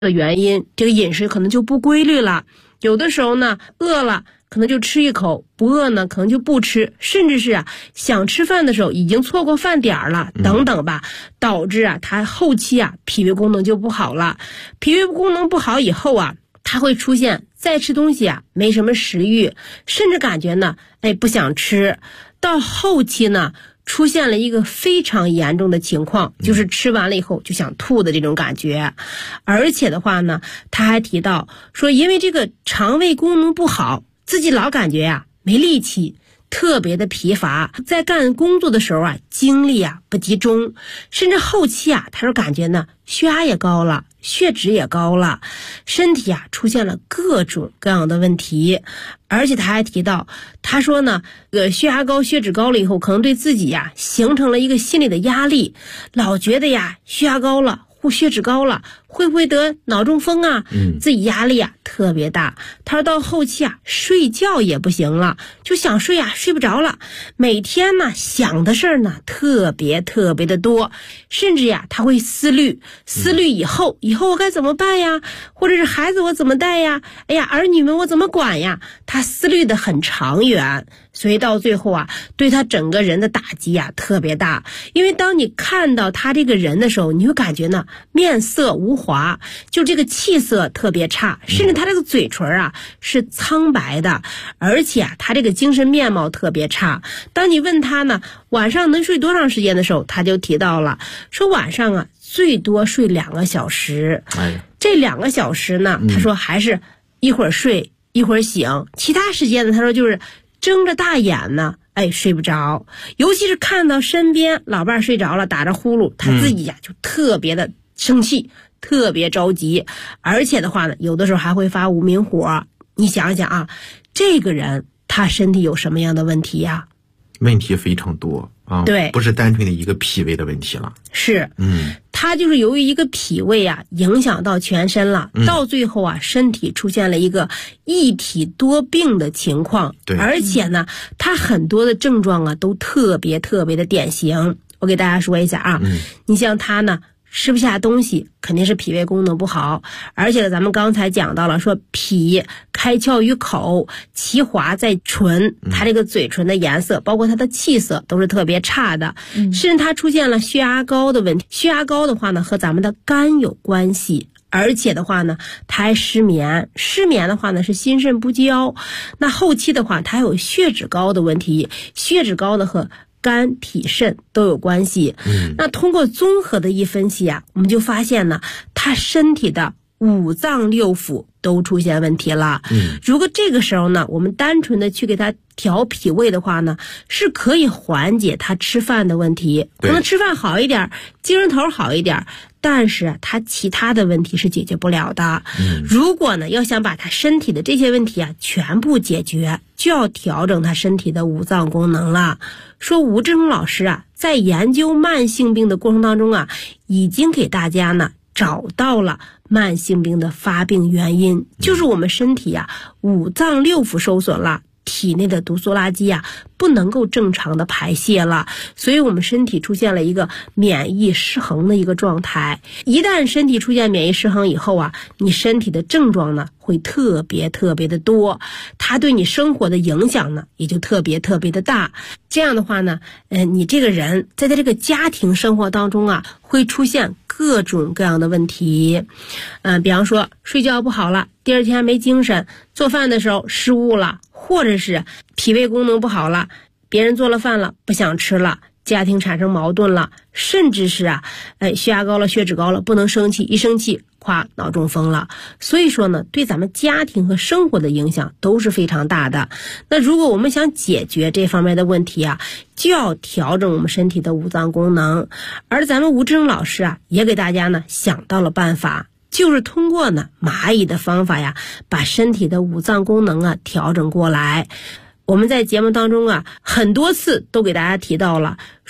的原因，这个饮食可能就不规律了。有的时候呢，饿了可能就吃一口，不饿呢可能就不吃，甚至是想吃饭的时候已经错过饭点了，等等吧，导致他后期脾胃功能就不好了。脾胃功能不好以后他会出现再吃东西没什么食欲，甚至感觉呢不想吃。到后期呢出现了一个非常严重的情况，就是吃完了以后就想吐的这种感觉。而且的话呢，他还提到说，因为这个肠胃功能不好，自己老感觉没力气，特别的疲乏，在干工作的时候精力不集中，甚至后期他说感觉呢血压也高了，血脂也高了，身体出现了各种各样的问题。而且他还提到，他说呢血压高血脂高了以后，可能对自己形成了一个心理的压力，老觉得血压高了或血脂高了会不会得脑中风自己压力特别大。他说到后期睡觉也不行了，就想睡睡不着了，每天呢想的事儿呢特别特别的多，甚至他会思虑以后我该怎么办呀，或者是孩子我怎么带呀，儿女们我怎么管呀，他思虑的很长远。所以到最后对他整个人的打击特别大。因为当你看到他这个人的时候，你会感觉呢面色无华，就这个气色特别差，甚至他这个嘴唇是苍白的，而且他这个精神面貌特别差。当你问他呢晚上能睡多长时间的时候，他就提到了说晚上最多睡2个小时。这2个小时呢他说还是一会儿睡一会儿醒，其他时间呢他说就是睁着大眼呢睡不着，尤其是看到身边老伴睡着了打着呼噜，他自己就特别的生气，特别着急，而且的话呢有的时候还会发无名火。你想想这个人他身体有什么样的问题呀？ 问题非常多对， 不是单纯的一个脾胃的问题了。 是他就是由于一个脾胃影响到全身了，到最后身体出现了一个一体多病的情况。 对， 而且呢他很多的症状都特别特别的典型。我给大家说一下你像他呢吃不下东西，肯定是脾胃功能不好。而且咱们刚才讲到了，说脾开窍于口，其华在唇，他这个嘴唇的颜色包括他的气色都是特别差的。甚至他出现了血压高的问题。血压高的话呢和咱们的肝有关系，而且的话呢他还失眠的话呢是心肾不交。那后期的话他还有血脂高的问题，血脂高的和肝脾肾都有关系。那通过综合的一分析我们就发现呢他身体的5脏6腑都出现问题了。如果这个时候呢我们单纯的去给他调脾胃的话呢，是可以缓解他吃饭的问题，可能吃饭好一点，精神头好一点，但是他其他的问题是解决不了的。如果呢要想把他身体的这些问题全部解决，就要调整他身体的5脏功能了。说吴志忠老师在研究慢性病的过程当中已经给大家呢找到了慢性病的发病原因，就是我们身体5脏6腑受损了，体内的毒素垃圾不能够正常的排泄了，所以我们身体出现了一个免疫失衡的一个状态。一旦身体出现免疫失衡以后你身体的症状呢会特别特别的多，它对你生活的影响呢也就特别特别的大。这样的话呢你这个人在这个家庭生活当中会出现各种各样的问题。比方说睡觉不好了，第二天没精神，做饭的时候失误了，或者是脾胃功能不好了，别人做了饭了不想吃了，家庭产生矛盾了，甚至是血压高了血脂高了不能生气，一生气夸脑中风了。所以说呢对咱们家庭和生活的影响都是非常大的。那如果我们想解决这方面的问题就要调整我们身体的5脏功能。而咱们吴志忠老师也给大家呢想到了办法，就是通过呢蚂蚁的方法把身体的5脏功能调整过来。我们在节目当中很多次都给大家提到了，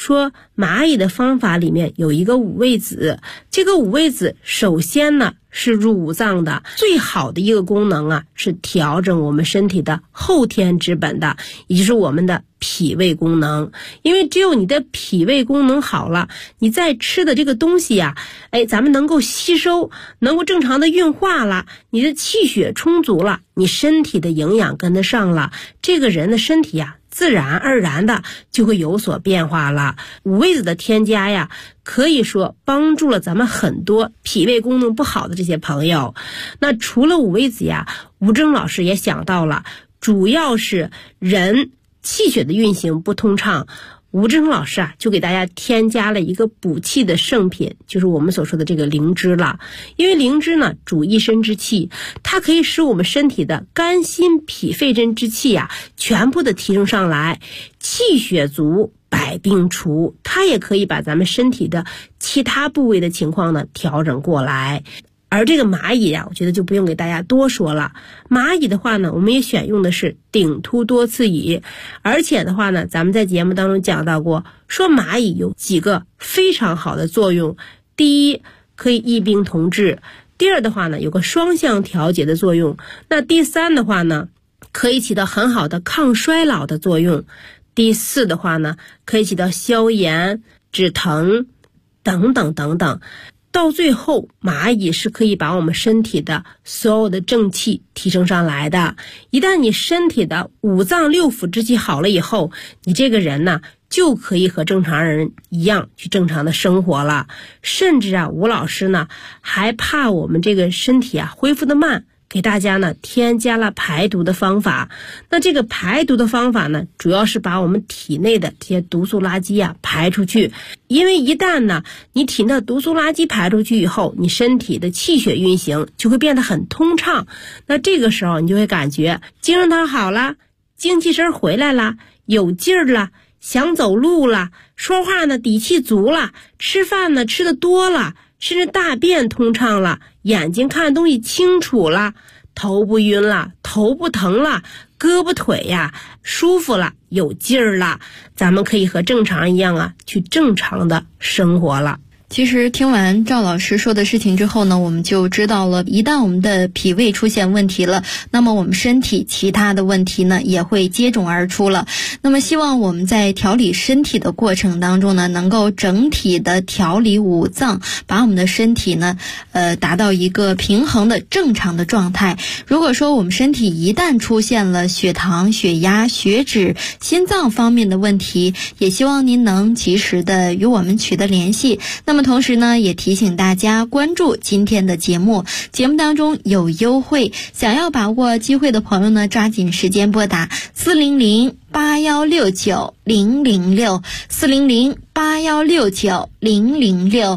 说蚂蚁的方法里面有一个五味子，这个五味子首先呢是入脏的，最好的一个功能啊是调整我们身体的后天之本的，也就是我们的脾胃功能。因为只有你的脾胃功能好了，你在吃的这个东西呀，咱们能够吸收，能够正常的运化了，你的气血充足了，你身体的营养跟得上了，这个人的身体呀自然而然的就会有所变化了。五味子的添加呀，可以说帮助了咱们很多脾胃功能不好的这些朋友。那除了五味子呀，吴峥老师也想到了，主要是人气血的运行不通畅，吴峥老师啊就给大家添加了一个补气的圣品，就是我们所说的这个灵芝了。因为灵芝呢主一身之气，它可以使我们身体的肝心脾肺肾之气啊全部的提升上来，气血足百病除，它也可以把咱们身体的其他部位的情况呢调整过来。而这个蚂蚁啊，我觉得就不用给大家多说了。蚂蚁的话呢，我们也选用的是顶突多次蚁，而且的话呢，咱们在节目当中讲到过，说蚂蚁有几个非常好的作用。第一，可以异病同治；第二的话呢，有个双向调节的作用；那第三的话呢，可以起到很好的抗衰老的作用；第四的话呢，可以起到消炎、止疼等等等等。到最后，蚂蚁是可以把我们身体的所有的正气提升上来的。一旦你身体的五脏六腑之气好了以后，你这个人呢就可以和正常人一样去正常的生活了。甚至啊，吴老师呢还怕我们这个身体啊恢复的慢，给大家呢添加了排毒的方法。那这个排毒的方法呢，主要是把我们体内的这些毒素垃圾啊排出去。因为一旦呢你体内的毒素垃圾排出去以后，你身体的气血运行就会变得很通畅。那这个时候你就会感觉精神头好了，精气神回来了，有劲儿了，想走路了，说话呢底气足了，吃饭呢吃得多了，甚至大便通畅了，眼睛看东西清楚了，头不晕了，头不疼了，胳膊腿呀舒服了，有劲儿了，咱们可以和正常一样啊，去正常的生活了。 其实听完赵老师说的事情之后呢，我们就知道了，一旦我们的脾胃出现问题了，那么我们身体其他的问题呢也会接踵而出了。那么希望我们在调理身体的过程当中呢，能够整体的调理五脏，把我们的身体呢达到一个平衡的正常的状态。如果说我们身体一旦出现了血糖、血压、血脂、心脏方面的问题，也希望您能及时的与我们取得联系。那么同时呢，也提醒大家关注今天的节目，节目当中有优惠，想要把握机会的朋友呢，抓紧时间拨打400-8169-006 400-8169-006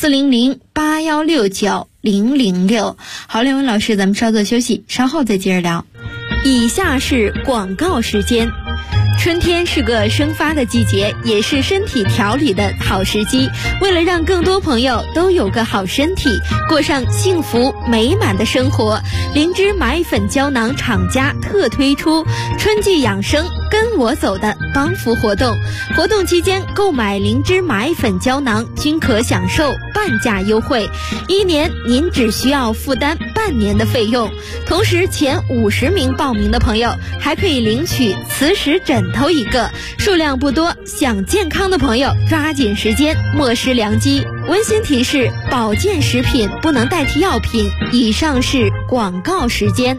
400-8169-006。好，两位老师，咱们稍作休息，稍后再接着聊。以下是广告时间。春天是个生发的季节，也是身体调理的好时机。为了让更多朋友都有个好身体，过上幸福美满的生活，灵芝蚂蚁粉胶囊厂家特推出春季养生跟我走的帮扶活动。活动期间购买灵芝蚂蚁粉胶囊均可享受半价优惠，1年您只需要负担半年的费用。同时前50名报名的朋友还可以领取磁石枕头一个，数量不多，想健康的朋友抓紧时间，莫失良机。温馨提示：保健食品不能代替药品。以上是广告时间。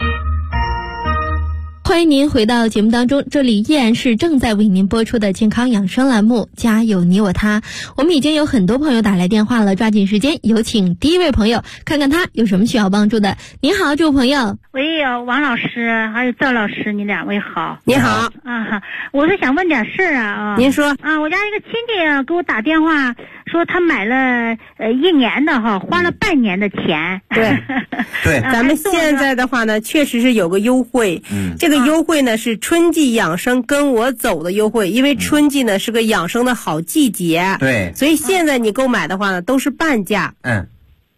欢迎您回到节目当中，这里依然是正在为您播出的健康养生栏目，家有你我他。我们已经有很多朋友打来电话了，抓紧时间，有请第一位朋友，看看他有什么需要帮助的。您好，这位朋友。 喂，王老师还有赵老师，你两位好。 你好啊，我是想问点事儿啊。 您说。 啊，我家一个亲戚给我打电话说他买了1年的哈，花了半年的钱。 对对， 咱们现在的话呢，确实是有个优惠。这个优惠呢是春季养生跟我走的优惠，因为春季呢是个养生的好季节。 对， 所以现在你购买的话呢都是半价。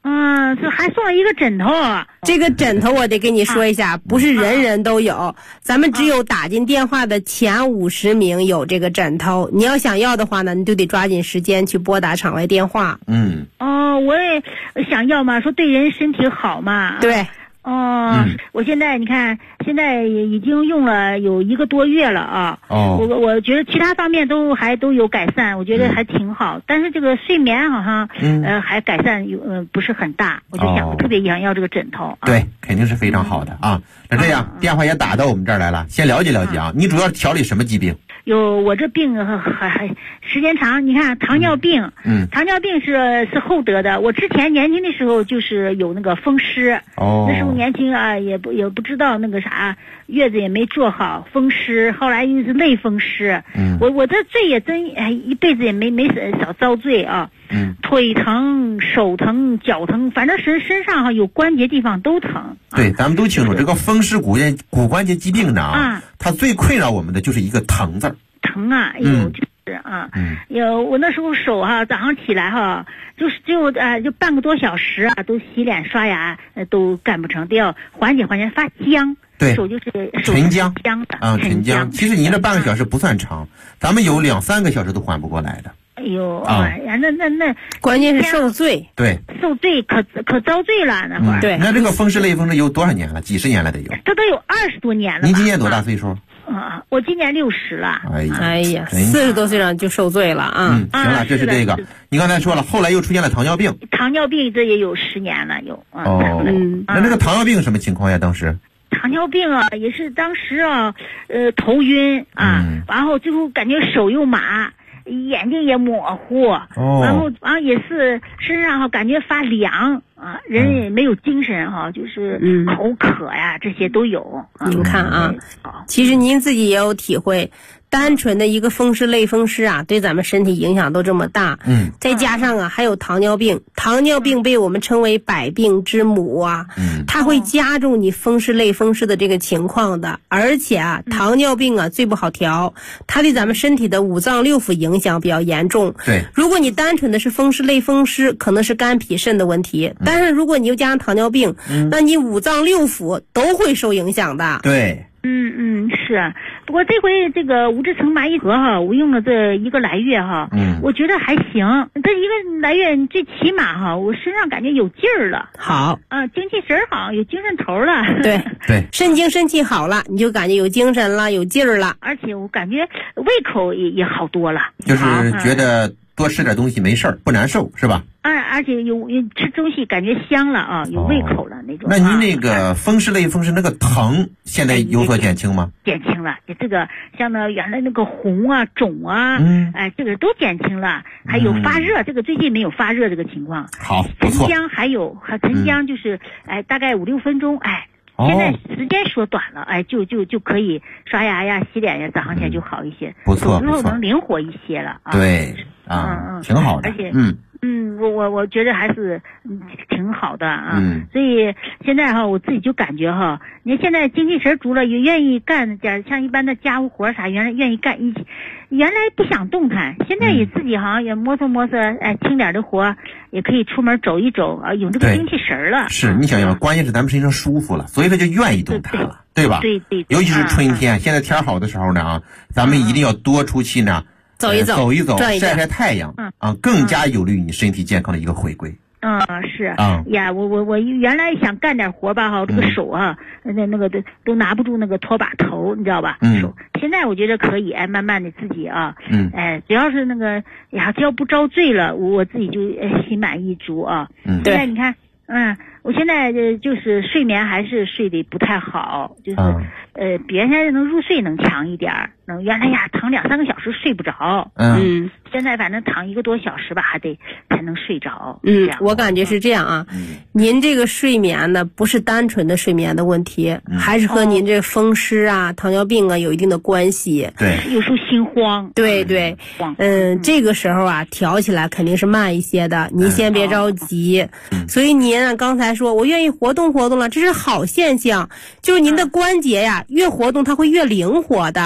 这还送了一个枕头。 这个枕头我得跟你说一下，不是人人都有，咱们只有打进电话的前50名有这个枕头。你要想要的话呢，你就得抓紧时间去拨打场外电话。 我也想要嘛，说对人身体好嘛。 对。 我现在你看，现在已经用了有1个多月了啊。我觉得其他方面都有改善，我觉得还挺好。但是这个睡眠好像还改善不是很大，我就想特别想要这个枕头。 对，肯定是非常好的啊。那这样电话也打到我们这儿来了，先了解了解啊。你主要调理什么疾病？ 我这病还时间长，你看糖尿病，糖尿病是后得的。我之前年轻的时候就是有那个风湿，那时候年轻啊，也不知道那个啥，月子也没做好，风湿，后来又是类风湿。我这罪也真一辈子也没少遭罪啊。腿疼、手疼、脚疼，反正身上有关节地方都疼。 对，咱们都清楚，这个风湿骨关节疾病呢，它最困扰我们的就是一个疼字。 疼啊，就是我那时候手早上起来就半个多小时都洗脸刷牙都干不成，都要缓解发僵。 对， 手就是沉僵的， 沉僵。其实您这半个小时不算长，咱们有2-3个小时都缓不过来的。 哎呦那关键是受罪。 对， 受罪可遭罪了那会儿。 对， 那这个风湿类风湿有多少年了？几十年了得有。 这都有20多年了。 您今年多大岁数？ 我今年60了。 哎呀，40多岁上就受罪了啊。 行了，这是这个。你刚才说了，后来又出现了糖尿病。 糖尿病这也有10年了，有。 那这个糖尿病什么情况呀？当时？ 糖尿病也是当时头晕然后最后感觉手又麻。眼睛也模糊，然后也是身上感觉发凉人也没有精神就是口渴呀，这些都有。 您看其实您自己也有体会，单纯的一个风湿类风湿对咱们身体影响都这么大，再加上还有糖尿病，糖尿病被我们称为百病之母它会加重你风湿类风湿的这个情况的。而且糖尿病最不好调，它对咱们身体的5脏6腑影响比较严重。 对， 如果你单纯的是风湿类风湿，可能是肝脾肾的问题，但是如果你又加上糖尿病，那你5脏6腑都会受影响的。 对。 是，不过这回这个五制成麻一盒我用了这1个来月我觉得还行。这1个来月最起码我身上感觉有劲儿了。 好精气神好，有精神头了。 对，肾精肾气好了，你就感觉有精神了，有劲儿了。 而且我感觉胃口也好多了， 就是觉得多吃点东西没事儿，不难受是吧？ 而且有吃东西感觉香了有胃口了那种。 那您那个风湿类风湿那个疼现在有所减轻吗？ 减轻了，这个像原来那个红肿这个都减轻了。还有发热，这个最近没有发热这个情况。 好，不错。 沉僵沉僵就是大概5-6分钟现在时间缩短了就可以刷牙呀洗脸呀，早上起来就好一些。 不错， 之后能灵活一些了对挺好的。 而且我觉得还是挺好的所以现在我自己就感觉你看现在精气神足了，也愿意干点像一般的家务活啥，原来愿意干原来不想动弹，现在也自己好像也摸索轻点的活也可以出门走一走有这个精气神了。 是你想想，关键是咱们身上舒服了，所以他就愿意动弹了，对吧？ 对， 尤其是春天，现在天好的时候呢咱们一定要多出去呢走一走晒晒太阳更加有利于你身体健康的一个回归。 是呀，我原来想干点活吧这个手那个都拿不住那个拖把头，你知道吧？手现在我觉得可以慢慢的自己只要是那个只要不遭罪了，我自己就心满意足现在你看我现在就是睡眠还是睡得不太好，就是比原来能入睡能强一点，原来躺2-3个小时睡不着，现在反正躺1个多小时吧，才能睡着。 我感觉是这样您这个睡眠呢，不是单纯的睡眠的问题，还是和您这风湿糖尿病有一定的关系。 对， 有时候心慌。 对，这个时候调起来肯定是慢一些的，您先别着急。所以您刚才说我愿意活动活动了，这是好现象，就是您的关节越活动它会越灵活的。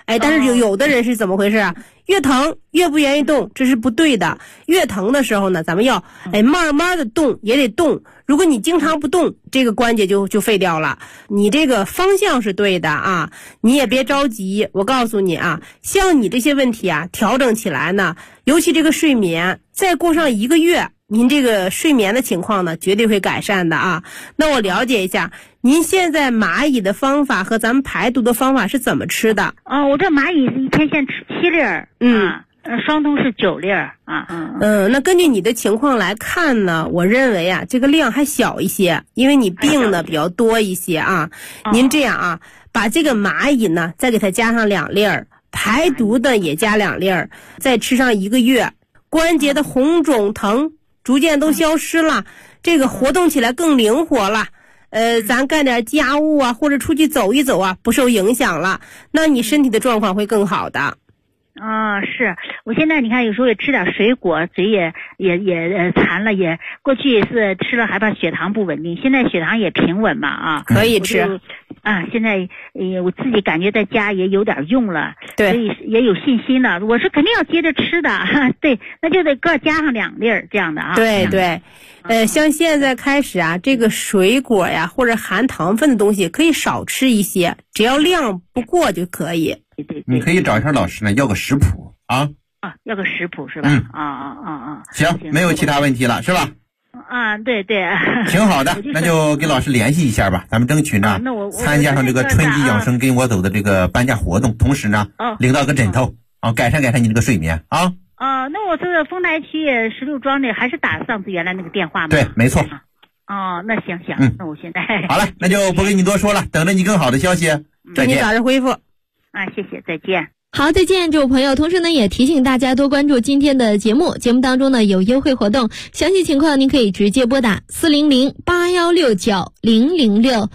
但是有的人是怎么回事啊？越疼越不愿意动，这是不对的。越疼的时候呢，咱们要慢慢的动，也得动。如果你经常不动，这个关节就废掉了。你这个方向是对的啊，你也别着急。我告诉你啊，像你这些问题啊，调整起来呢，尤其这个睡眠，再过上1个月，您这个睡眠的情况呢，绝对会改善的啊。那我了解一下，您现在蚂蚁的方法和咱们排毒的方法是怎么吃的？ 我这蚂蚁是一天先吃7粒儿，双通是9粒儿啊。 那根据你的情况来看呢，我认为啊，这个量还小一些，因为你病呢比较多一些啊。您这样啊，把这个蚂蚁呢再给它加上2粒儿，排毒的也加2粒儿，再吃上1个月，关节的红肿疼逐渐都消失了，这个活动起来更灵活了。咱干点家务啊，或者出去走一走啊，不受影响了，那你身体的状况会更好的。 是我现在你看有时候也吃点水果，嘴也馋了，也过去是吃了害怕血糖不稳定，现在血糖也平稳嘛啊， 可以吃现在我自己感觉在家也有点用了， 对， 所以也有信心了。我是肯定要接着吃的，对，那就得各加上2粒儿这样的啊。 对对，像现在开始啊，这个水果呀或者含糖分的东西可以少吃一些，只要量不过就可以。 对， 你可以找一下老师呢，要个食谱啊。 要个食谱是吧？ 行，没有其他问题了是吧？ 对， 挺好的，那就跟老师联系一下吧，咱们争取呢参加上这个春季养生跟我走的这个搬家活动，同时呢领到个枕头改善你这个睡眠啊。 那我这丰台区16庄的还是打上次原来那个电话吗？ 对，没错。 那行，那我现在好了，那就不跟你多说了，等着你更好的消息。 祝你早日恢复。 谢谢，再见。 好，再见，这位朋友。同时呢，也提醒大家多关注今天的节目，节目当中呢有优惠活动，详细情况您可以直接拨打400-8169-006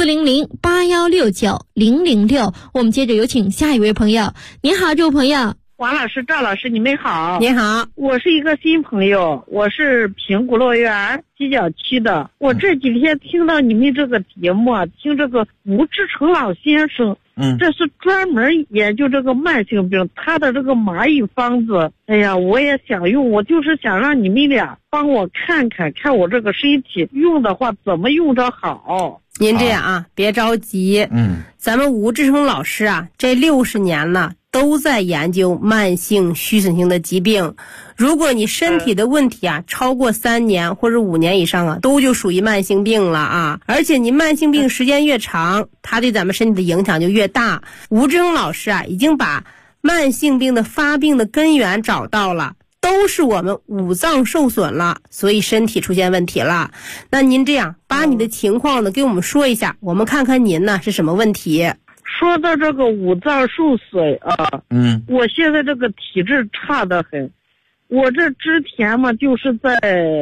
400-8169-006。我们接着有请下一位朋友。您好，这位朋友。 王老师、赵老师，你们好。 你好， 我是一个新朋友，我是平谷乐园犄角区的。我这几天听到你们这个节目，听这个吴志成老先生，这是专门研究这个慢性病，他的这个蚂蚁方子，哎呀，我也想用，我就是想让你们俩帮我看我这个身体用的话怎么用着好。 您这样啊，别着急。咱们吴志成老师啊，这60年了都在研究慢性虚损性的疾病。如果你身体的问题啊超过3年或者5年以上啊，都就属于慢性病了啊。而且你慢性病时间越长，它对咱们身体的影响就越大。吴志成老师啊，已经把慢性病的发病的根源找到了，都是我们五脏受损了，所以身体出现问题了。那您这样把你的情况呢给我们说一下，我们看看您呢是什么问题。 说到这个五脏受损啊，我现在这个体质差得很。我这之前嘛，就是在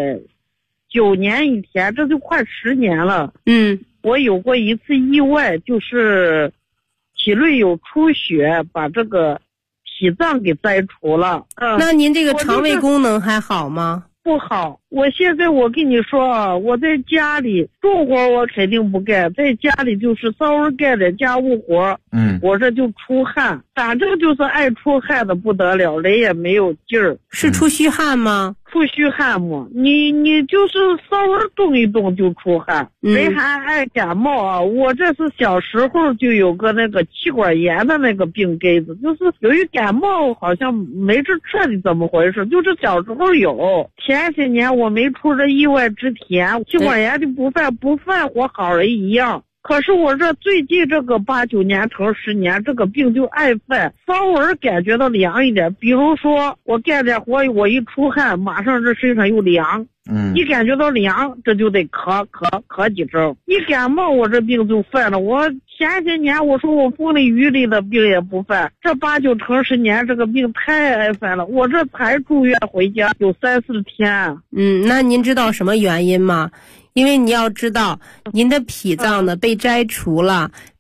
9年以前，这就快10年了。我有过一次意外，就是体内有出血，把这个脾脏给摘除了。 那您这个肠胃功能还好吗？ 不好。我现在我跟你说啊，我在家里重活我肯定不干，在家里就是稍微干点家务活，我这就出汗，反正就是爱出汗的不得了，人也没有劲儿。 是出虚汗吗？ 出虚汗嘛，你就是稍微动一动就出汗，人还爱感冒啊。我这是小时候就有个那个气管炎的那个病根子，就是由于感冒好像没治彻底怎么回事，就是小时候有。前些年我没出这意外之前，气管炎就不犯活好人一样。可是我这最近这个8、9年成10年，这个病就爱犯，稍微感觉到凉一点，比如说我干点活，我一出汗，马上这身上又凉，一感觉到凉，这就得咳几声。一感冒我这病就犯了。我前些年我说我风里雨里的病也不犯，这8、9成10年这个病太爱犯了。我这才住院回家有3、4天。 那您知道什么原因吗？因为你要知道，您的脾脏呢被摘除了，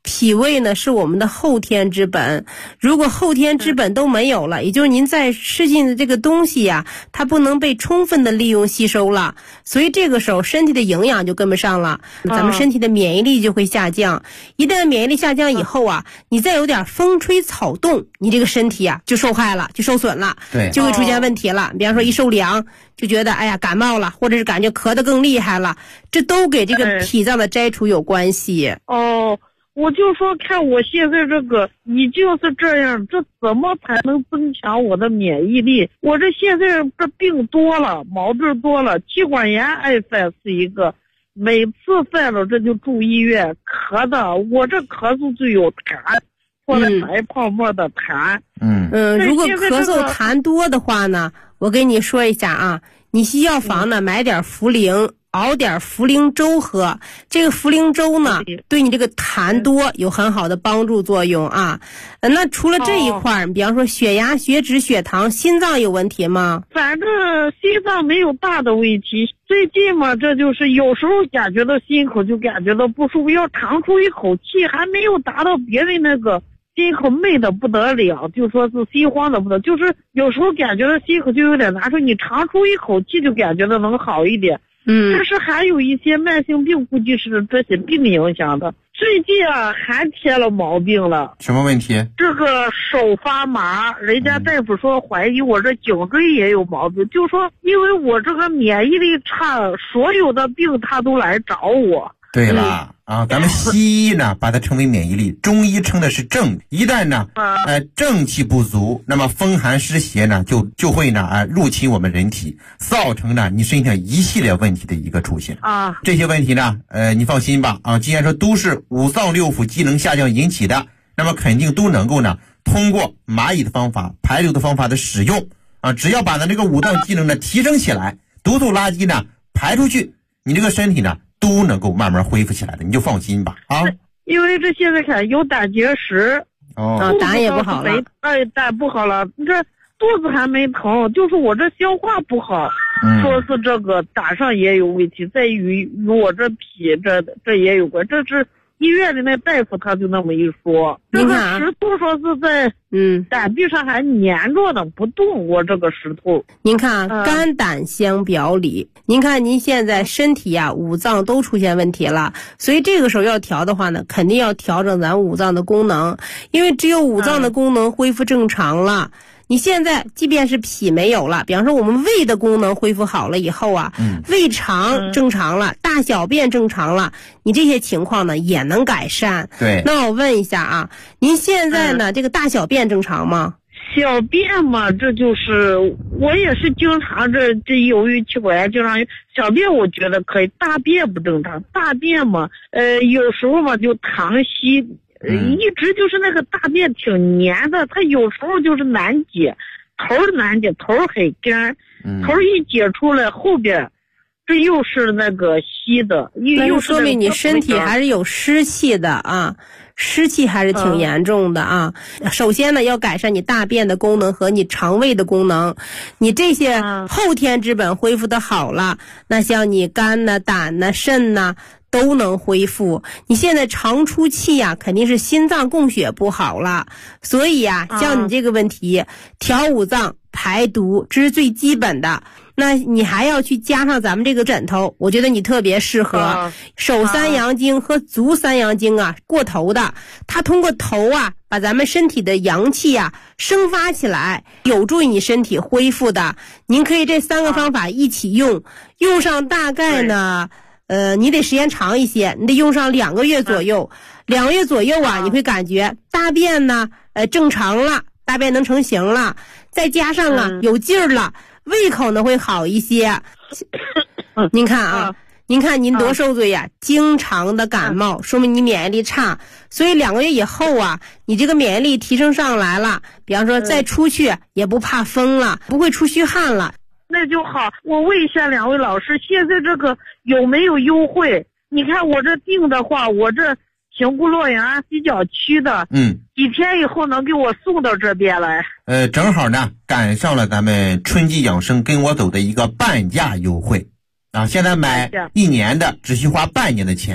脾胃呢是我们的后天之本，如果后天之本都没有了，也就是您在吃进的这个东西呀，它不能被充分的利用吸收了，所以这个时候身体的营养就跟不上了，咱们身体的免疫力就会下降。一旦免疫力下降以后啊，你再有点风吹草动，你这个身体啊就受害了，就受损了， 对， 就会出现问题了。比方说一受凉就觉得哎呀感冒了，或者是感觉咳得更厉害了，这都给这个脾脏的摘除有关系。 我就说看我现在这个，你就是这样，这怎么才能增强我的免疫力？我这现在这病多了，毛病多了，气管炎爱犯是一个，每次犯了这就住医院，咳的我这咳嗽就有痰，或者白泡沫的痰。 如果咳嗽痰多的话呢，我跟你说一下啊，你去药房呢买点茯苓，熬点茯苓粥喝，这个茯苓粥呢对你这个痰多有很好的帮助作用啊。那除了这一块，比方说血压、血脂、血糖、心脏有问题吗？ 反正心脏没有大的问题，最近嘛，这就是有时候感觉到心口就感觉到不舒服，要长出一口气，还没有达到别人那个心口闷的不得了，就说是心慌的不得，就是有时候感觉到心口就有点难受，你长出一口气就感觉到能好一点。但是还有一些慢性病，估计是这些病影响的。最近啊，还添了毛病了。 什么问题？ 这个手发麻，人家大夫说怀疑我这颈椎也有毛病，就说因为我这个免疫力差，所有的病他都来找我。 对了咱们西医呢把它称为免疫力，中医称的是正。一旦呢正气不足，那么风寒湿邪呢就会呢入侵我们人体，造成呢你身上一系列问题的一个出现这些问题呢你放心吧既然说都是五脏六腑机能下降引起的，那么肯定都能够呢通过蚂蚁的方法、排毒的方法的使用只要把咱这个五脏机能呢提升起来，毒素垃圾呢排出去，你这个身体呢都能够慢慢恢复起来的，你就放心吧因为这现在看有胆结石胆也不好了， 胆不好了，这肚子还没疼，就是我这消化不好说是这个胆上也有问题，在于我这脾这也有关，这是医院里那大夫他就那么一说，这个石头说是在胆壁上还粘着呢不动，我这个石头。 您看肝胆相表里，您看您现在身体五脏都出现问题了，所以这个时候要调的话呢，肯定要调整咱五脏的功能，因为只有五脏的功能恢复正常了，你现在即便是脾没有了，比方说我们胃的功能恢复好了以后胃肠正常了，大小便正常了，你这些情况呢也能改善。 对， 那我问一下您现在呢这个大小便正常吗？ 小便嘛，这就是我也是经常这由于气管炎经常小便我觉得可以，大便不正常。大便嘛有时候嘛就溏稀，一直就是那个大便挺黏的，它有时候就是难解，头难解，头很干，头一解出来后边这又是那个稀的，又说明你身体还是有湿气的湿气还是挺严重的首先呢要改善你大便的功能和你肠胃的功能，你这些后天之本恢复的好了，那像你肝呢、胆呢、肾呢都能恢复。你现在常出气肯定是心脏供血不好了，所以像你这个问题调五脏排毒这是最基本的。那你还要去加上咱们这个枕头，我觉得你特别适合手三阳经和足三阳经过头的，它通过头把咱们身体的阳气生发起来，有助于你身体恢复的。您可以这3个方法一起用上大概呢你得时间长一些，你得用上2个月左右，2个月左右你会感觉大便呢正常了，大便能成型了，再加上有劲儿了，胃口呢会好一些。您看您看您多受罪经常的感冒说明你免疫力差，所以2个月以后你这个免疫力提升上来了，比方说再出去也不怕风了，不会出虚汗了。 那就好，我问一下2位老师，现在这个有没有优惠？你看我这订的话，我这平谷洛阳西郊区的几天以后能给我送到这边来。 正好呢赶上了咱们春季养生跟我走的一个半价优惠现在买1年的只需花半年的钱，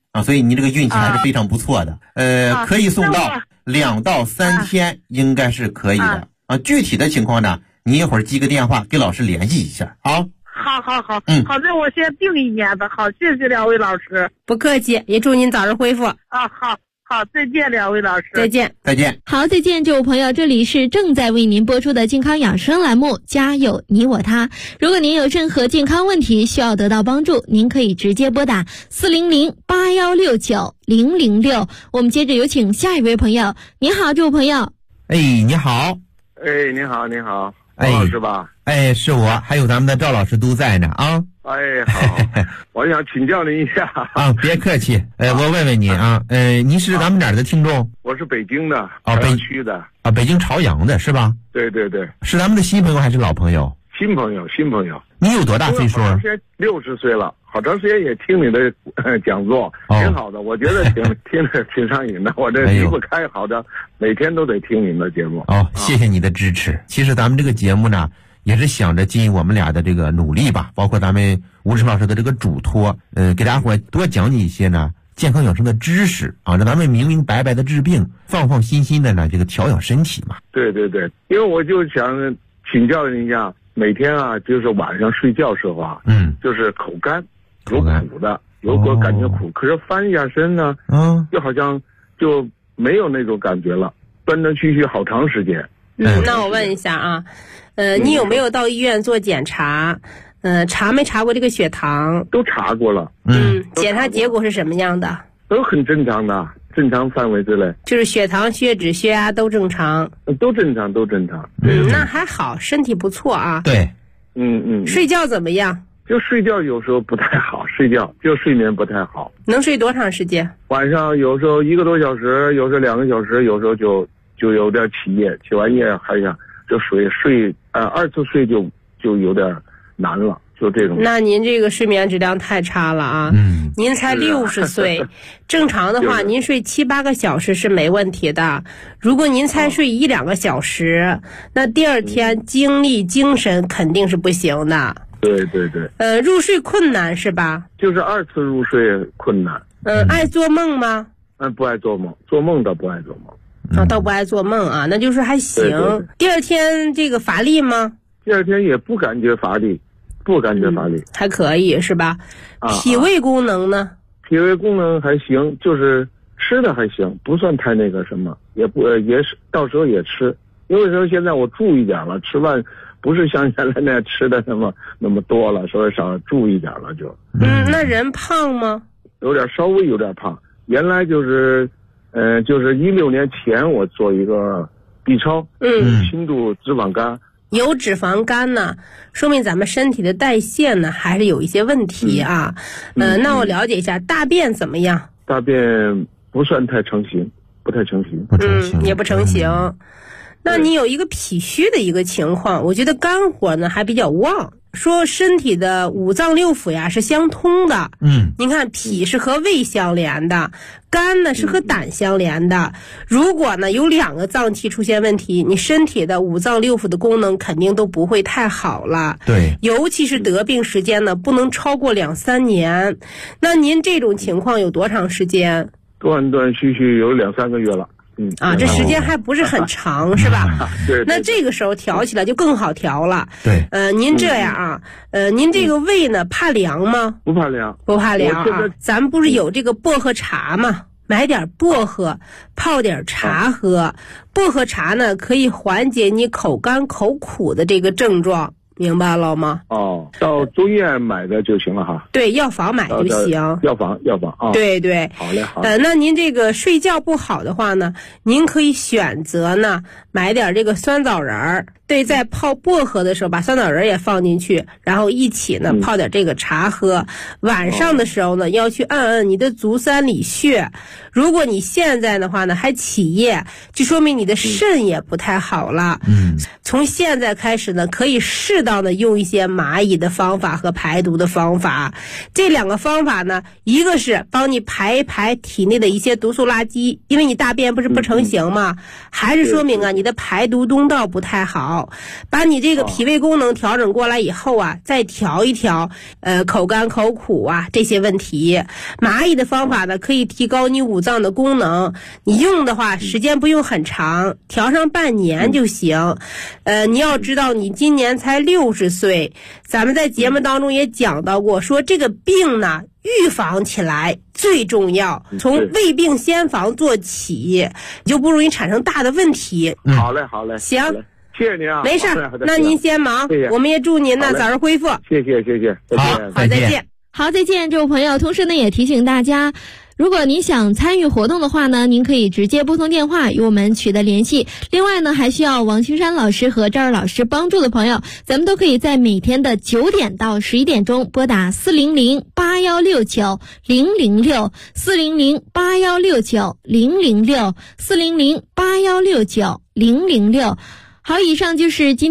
啊，所以你这个运气还是非常不错的。可以送到2到3天，应该是可以的啊。具体的情况呢，你一会儿记个电话给老师联系一下啊。 好，好的，我先定1年的。好，谢谢2位老师。 不客气，也祝您早日恢复。 好，再见，2位老师。 再见。 好，再见，这位朋友，这里是正在为您播出的健康养生栏目，家有你我他。如果您有任何健康问题需要得到帮助，您可以直接拨打400-8169-006。我们接着有请下一位朋友。你好，这位朋友。 你好。 你好，王老师吧？ 是我，还有咱们的赵老师都在呢啊。 好，我想请教您一下啊，别客气。我问问你啊，您是咱们哪儿的听众？ 我是北京的，朝阳区的。 北京朝阳的是吧？ 对， 是咱们的新朋友还是老朋友？ 新朋友。 你有多大岁数 ？60岁了，好长时间也听你的讲座，挺好的，我觉得听着挺上瘾的，我这离不开，好的，每天都得听你们的节目。 谢谢你的支持。其实咱们这个节目呢，也是想着尽我们俩的这个努力吧，包括咱们吴志老师的这个嘱托，给大家伙多讲解一些呢健康养生的知识啊，让咱们明明白白的治病，放心心的呢这个调养身体嘛。 对，因为我就想请教您一下，每天啊，就是晚上睡觉时候啊，就是口干，有苦的，有感觉苦，可是翻一下身呢，就好像就没有那种感觉了，断断续续好长时间。 那我问一下啊，你有没有到医院做检查？查没查过这个血糖？ 都查过了。 检查结果是什么样的？ 都很正常的，正常范围之内。 就是血糖、血脂、血压都正常。 都正常。 那还好，身体不错啊。 对。 睡觉怎么样？ 就睡觉有时候不太好，睡眠不太好。 能睡多长时间？晚上有时候1个多小时，有时候2个小时，有时候就有点起夜，起完夜还想就睡，2次睡就有点难了，就这种。 那您这个睡眠质量太差了啊！您才60岁，正常的话您睡7、8个小时是没问题的。如果您才睡1、2个小时，那第二天精力精神肯定是不行的。 对。 入睡困难是吧？ 就是2次入睡困难。 爱做梦吗？ 不爱做梦，做梦倒不爱做梦。 倒不爱做梦啊，那就是还行。 对。 第二天这个乏力吗？ 第二天也不感觉乏力。 还可以是吧？脾胃功能呢？ 脾胃功能还行，就是吃的还行，不算太那个什么，也是到时候也吃。因为说现在我注意点了，吃饭不是像原来那样吃的那么多了，所以少注意点了就。 那人胖吗？ 稍微有点胖。原来就是16年前我做一个 B 超，轻度脂肪肝。 有脂肪肝呢，说明咱们身体的代谢呢还是有一些问题啊。那我了解一下，大便怎么样？ 大便不算太成型，不太成型。 也不成型。那你有一个脾虚的一个情况，我觉得肝火呢还比较旺。说身体的5脏6腑呀是相通的。您看脾是和胃相连的，肝呢是和胆相连的。如果呢有2个脏器出现问题，你身体的5脏6腑的功能肯定都不会太好了。 对， 尤其是得病时间呢不能超过2、3年。那您这种情况有多长时间？ 断断续续有2、3个月了。 这时间还不是很长，是吧？ 对。 那这个时候调起来就更好调了。 对。 您这样啊，您这个胃呢怕凉吗？ 不怕凉。 不怕凉啊。咱们不是有这个薄荷茶吗？买点薄荷，泡点茶喝。薄荷茶呢可以缓解你口干口苦的这个症状。明白了吗？ 到中医院买的就行了哈。 对，药房买就行。 药房啊。 对。 好嘞。 那您这个睡觉不好的话呢，您可以选择呢买点这个酸枣仁儿。对，在泡薄荷的时候把酸枣仁也放进去，然后一起呢泡点这个茶喝。晚上的时候呢要去按你的足三里穴。如果你现在的话呢还起夜，就说明你的肾也不太好了。从现在开始呢可以适当当的用一些蚂蚁的方法和排毒的方法。这2个方法呢，一个是帮你排一排体内的一些毒素垃圾，因为你大便不是不成形吗？还是说明啊你的排毒通道不太好。把你这个脾胃功能调整过来以后啊，再调一调口干口苦啊这些问题。蚂蚁的方法呢，可以提高你五脏的功能，你用的话时间不用很长，调上半年就行。你要知道你今年才60岁，咱们在节目当中也讲到过，说这个病呢预防起来最重要，从未病先防做起，就不容易产生大的问题。 好嘞，好嘞， 行， 谢谢您啊。 没事，那您先忙，我们也祝您呢早日恢复。 谢谢， 好，再见。 好，再见，这位朋友。同时呢，也提醒大家，如果您想参与活动的话呢，您可以直接拨通电话与我们取得联系。另外呢，还需要王青山老师和赵二老师帮助的朋友，咱们都可以在每天的9点到11点钟拨打400-8169-006，400-8169-006，400-8169-006。好，以上就是今